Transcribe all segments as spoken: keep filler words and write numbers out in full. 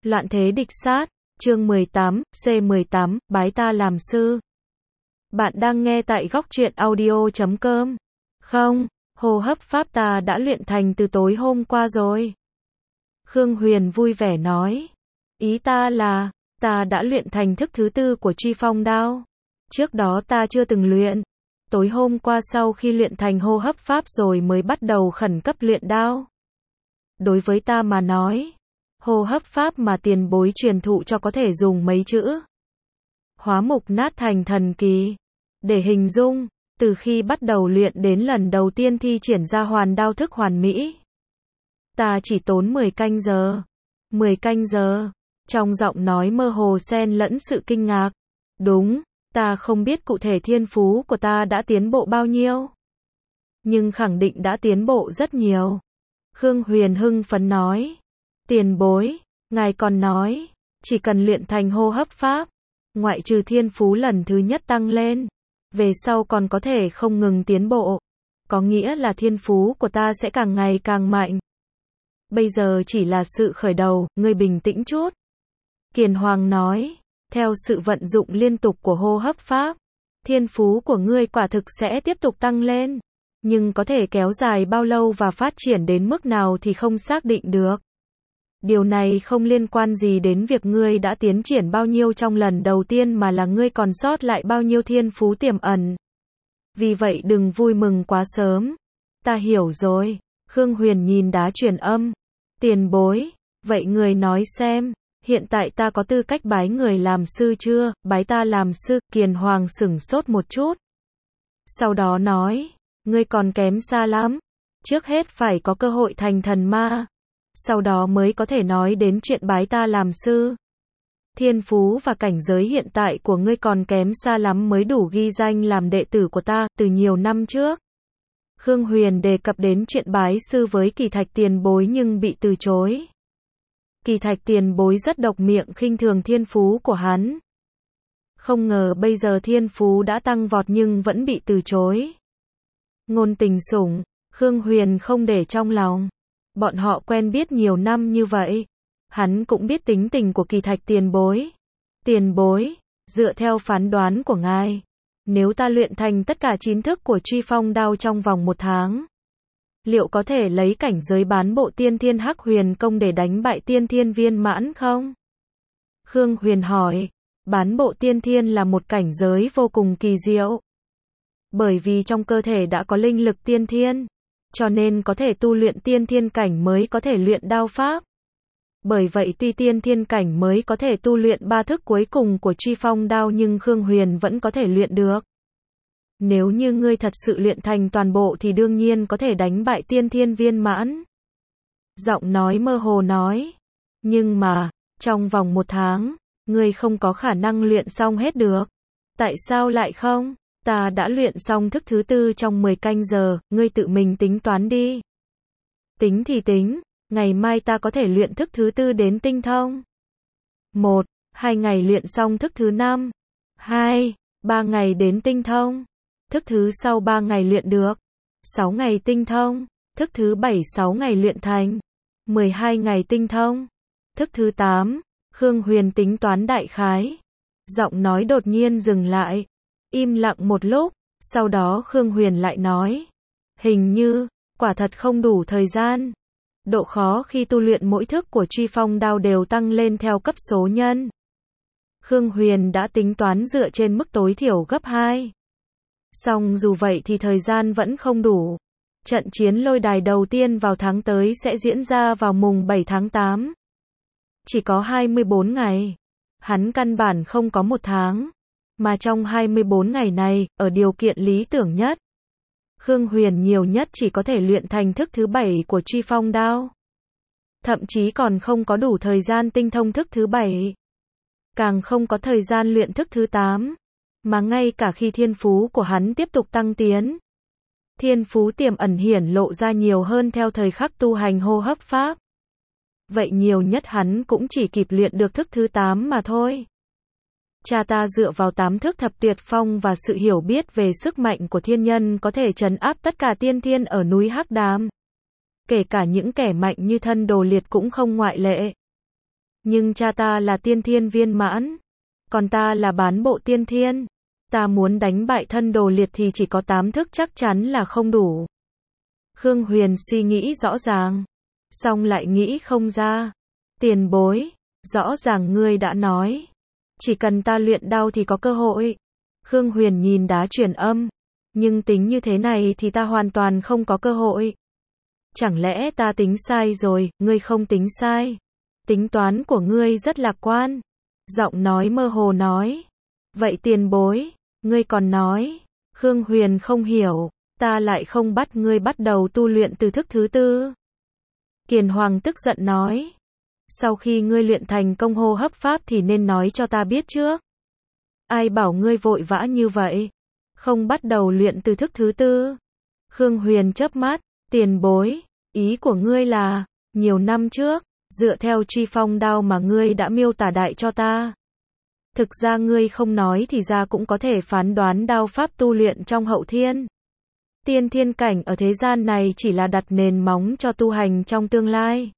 Loạn thế địch sát, chương mười tám, C mười tám, bái ta làm sư. Bạn đang nghe tại góc truyện audio chấm com. Không, hô hấp pháp ta đã luyện thành từ tối hôm qua rồi. Khương Huyền vui vẻ nói. Ý ta là, ta đã luyện thành thức thứ tư của truy phong đao. Trước đó ta chưa từng luyện. Tối hôm qua sau khi luyện thành hô hấp pháp rồi mới bắt đầu khẩn cấp luyện đao. Đối với ta mà nói, hô hấp pháp mà tiền bối truyền thụ cho có thể dùng mấy chữ. Hóa mục nát thành thần kỳ. Để hình dung, từ khi bắt đầu luyện đến lần đầu tiên thi triển ra hoàn đao thức hoàn mỹ. Ta chỉ tốn mười canh giờ. mười canh giờ. Trong giọng nói mơ hồ xen lẫn sự kinh ngạc. Đúng, ta không biết cụ thể thiên phú của ta đã tiến bộ bao nhiêu. Nhưng khẳng định đã tiến bộ rất nhiều. Khương Huyền hưng phấn nói. Tiền bối, ngài còn nói, chỉ cần luyện thành hô hấp pháp, ngoại trừ thiên phú lần thứ nhất tăng lên, về sau còn có thể không ngừng tiến bộ. Có nghĩa là thiên phú của ta sẽ càng ngày càng mạnh. Bây giờ chỉ là sự khởi đầu, ngươi bình tĩnh chút. Kiền Hoàng nói, theo sự vận dụng liên tục của hô hấp pháp, thiên phú của ngươi quả thực sẽ tiếp tục tăng lên. Nhưng có thể kéo dài bao lâu và phát triển đến mức nào thì không xác định được. Điều này không liên quan gì đến việc ngươi đã tiến triển bao nhiêu trong lần đầu tiên mà là ngươi còn sót lại bao nhiêu thiên phú tiềm ẩn. Vì vậy đừng vui mừng quá sớm. Ta hiểu rồi. Khương Huyền nhìn đá truyền âm. Tiền bối, vậy người nói xem, hiện tại ta có tư cách bái người làm sư chưa? Bái ta làm sư? Kiền Hoàng sửng sốt một chút. Sau đó nói, ngươi còn kém xa lắm. Trước hết phải có cơ hội thành thần ma. Sau đó mới có thể nói đến chuyện bái ta làm sư. Thiên phú và cảnh giới hiện tại của ngươi còn kém xa lắm mới đủ ghi danh làm đệ tử của ta, từ nhiều năm trước. Khương Huyền đề cập đến chuyện bái sư với Kỳ Thạch tiền bối nhưng bị từ chối. Kỳ Thạch tiền bối rất độc miệng khinh thường thiên phú của hắn. Không ngờ bây giờ thiên phú đã tăng vọt nhưng vẫn bị từ chối. Ngôn tình sủng, Khương Huyền không để trong lòng. Bọn họ quen biết nhiều năm như vậy. Hắn cũng biết tính tình của Kỳ Thạch tiền bối. Tiền bối, dựa theo phán đoán của ngài, nếu ta luyện thành tất cả chín thức của truy phong đao trong vòng một tháng, liệu có thể lấy cảnh giới bán bộ tiên thiên hắc huyền công để đánh bại tiên thiên viên mãn không? Khương Huyền hỏi. Bán bộ tiên thiên là một cảnh giới vô cùng kỳ diệu. Bởi vì trong cơ thể đã có linh lực tiên thiên, cho nên có thể tu luyện tiên thiên cảnh mới có thể luyện đao pháp. Bởi vậy tuy tiên thiên cảnh mới có thể tu luyện ba thức cuối cùng của truy phong đao nhưng Khương Huyền vẫn có thể luyện được. Nếu như ngươi thật sự luyện thành toàn bộ thì đương nhiên có thể đánh bại tiên thiên viên mãn. Giọng nói mơ hồ nói. Nhưng mà, trong vòng một tháng, ngươi không có khả năng luyện xong hết được. Tại sao lại không? Ta đã luyện xong thức thứ tư trong mười canh giờ, ngươi tự mình tính toán đi. Tính thì tính, ngày mai ta có thể luyện thức thứ tư đến tinh thông. Một, hai ngày luyện xong thức thứ năm. Hai, ba ngày đến tinh thông. Thức thứ sau ba ngày luyện được. Sáu ngày tinh thông. Thức thứ bảy sáu ngày luyện thành. Mười hai ngày tinh thông. Thức thứ tám, Khương Huyền tính toán đại khái. Giọng nói đột nhiên dừng lại. Im lặng một lúc, sau đó Khương Huyền lại nói. Hình như, quả thật không đủ thời gian. Độ khó khi tu luyện mỗi thức của truy phong đao đều tăng lên theo cấp số nhân. Khương Huyền đã tính toán dựa trên mức tối thiểu gấp hai. Song dù vậy thì thời gian vẫn không đủ. Trận chiến lôi đài đầu tiên vào tháng tới sẽ diễn ra vào mùng bảy tháng tám. Chỉ có hai mươi bốn ngày. Hắn căn bản không có một tháng. Mà trong hai mươi bốn ngày này, ở điều kiện lý tưởng nhất, Khương Huyền nhiều nhất chỉ có thể luyện thành thức thứ bảy của truy phong đao. Thậm chí còn không có đủ thời gian tinh thông thức thứ bảy. Càng không có thời gian luyện thức thứ tám. Mà ngay cả khi thiên phú của hắn tiếp tục tăng tiến, thiên phú tiềm ẩn hiển lộ ra nhiều hơn theo thời khắc tu hành hô hấp pháp. Vậy nhiều nhất hắn cũng chỉ kịp luyện được thức thứ tám mà thôi. Cha ta dựa vào tám thức thập tuyệt phong và sự hiểu biết về sức mạnh của thiên nhân có thể trấn áp tất cả tiên thiên ở núi Hắc Đàm. Kể cả những kẻ mạnh như thân đồ liệt cũng không ngoại lệ. Nhưng cha ta là tiên thiên viên mãn, còn ta là bán bộ tiên thiên. Ta muốn đánh bại thân đồ liệt thì chỉ có tám thức chắc chắn là không đủ. Khương Huyền suy nghĩ rõ ràng, xong lại nghĩ không ra. Tiền bối, rõ ràng ngươi đã nói, chỉ cần ta luyện đao thì có cơ hội. Khương Huyền nhìn đá truyền âm, nhưng tính như thế này thì ta hoàn toàn không có cơ hội. Chẳng lẽ ta tính sai rồi? Ngươi không tính sai. Tính toán của ngươi rất lạc quan. Giọng nói mơ hồ nói. Vậy tiền bối, ngươi còn nói. Khương Huyền không hiểu, ta lại không bắt ngươi bắt đầu tu luyện từ thức thứ tư. Kiền Hoàng tức giận nói. Sau khi ngươi luyện thành công hô hấp pháp thì nên nói cho ta biết trước. Ai bảo ngươi vội vã như vậy? Không bắt đầu luyện từ thức thứ tư. Khương Huyền chớp mắt, tiền bối, ý của ngươi là, nhiều năm trước, dựa theo truy phong đao mà ngươi đã miêu tả đại cho ta. Thực ra ngươi không nói thì ra cũng có thể phán đoán đao pháp tu luyện trong hậu thiên. Tiên thiên cảnh ở thế gian này chỉ là đặt nền móng cho tu hành trong tương lai.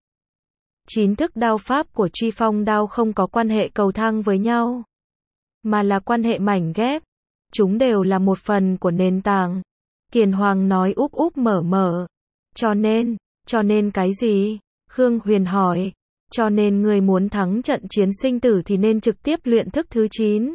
Chín thức đao pháp của truy phong đao không có quan hệ cầu thang với nhau, mà là quan hệ mảnh ghép. Chúng đều là một phần của nền tảng. Kiền Hoàng nói úp úp mở mở. Cho nên, cho nên cái gì? Khương Huyền hỏi. Cho nên người muốn thắng trận chiến sinh tử thì nên trực tiếp luyện thức thứ chín.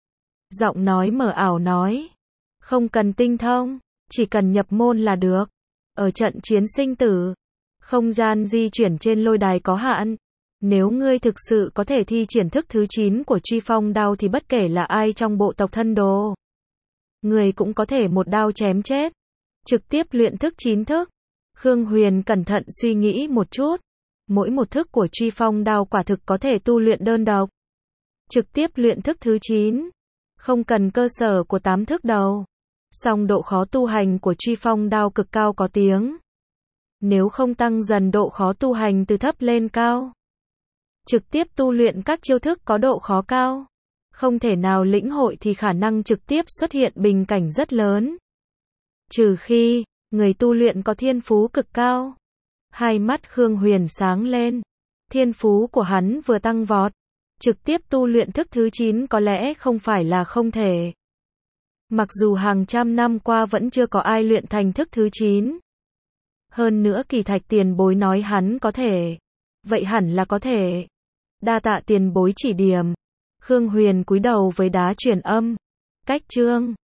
Giọng nói mờ ảo nói. Không cần tinh thông, chỉ cần nhập môn là được. Ở trận chiến sinh tử, không gian di chuyển trên lôi đài có hạn. Nếu ngươi thực sự có thể thi triển thức thứ chín của truy phong đao thì bất kể là ai trong bộ tộc thân đồ, người cũng có thể một đao chém chết. Trực tiếp luyện thức chín thức. Khương Huyền cẩn thận suy nghĩ một chút. Mỗi một thức của truy phong đao quả thực có thể tu luyện đơn độc. Trực tiếp luyện thức thứ chín. Không cần cơ sở của tám thức đầu. Song độ khó tu hành của truy phong đao cực cao có tiếng. Nếu không tăng dần độ khó tu hành từ thấp lên cao, trực tiếp tu luyện các chiêu thức có độ khó cao, không thể nào lĩnh hội thì khả năng trực tiếp xuất hiện bình cảnh rất lớn. Trừ khi, người tu luyện có thiên phú cực cao. Hai mắt Khương Huyền sáng lên. Thiên phú của hắn vừa tăng vọt. Trực tiếp tu luyện thức thứ chín có lẽ không phải là không thể. Mặc dù hàng trăm năm qua vẫn chưa có ai luyện thành thức thứ chín. Hơn nữa Kỳ Thạch tiền bối nói hắn có thể. Vậy hẳn là có thể. Đa tạ tiền bối chỉ điểm. Khương Huyền cúi đầu với đá truyền âm. Cách chương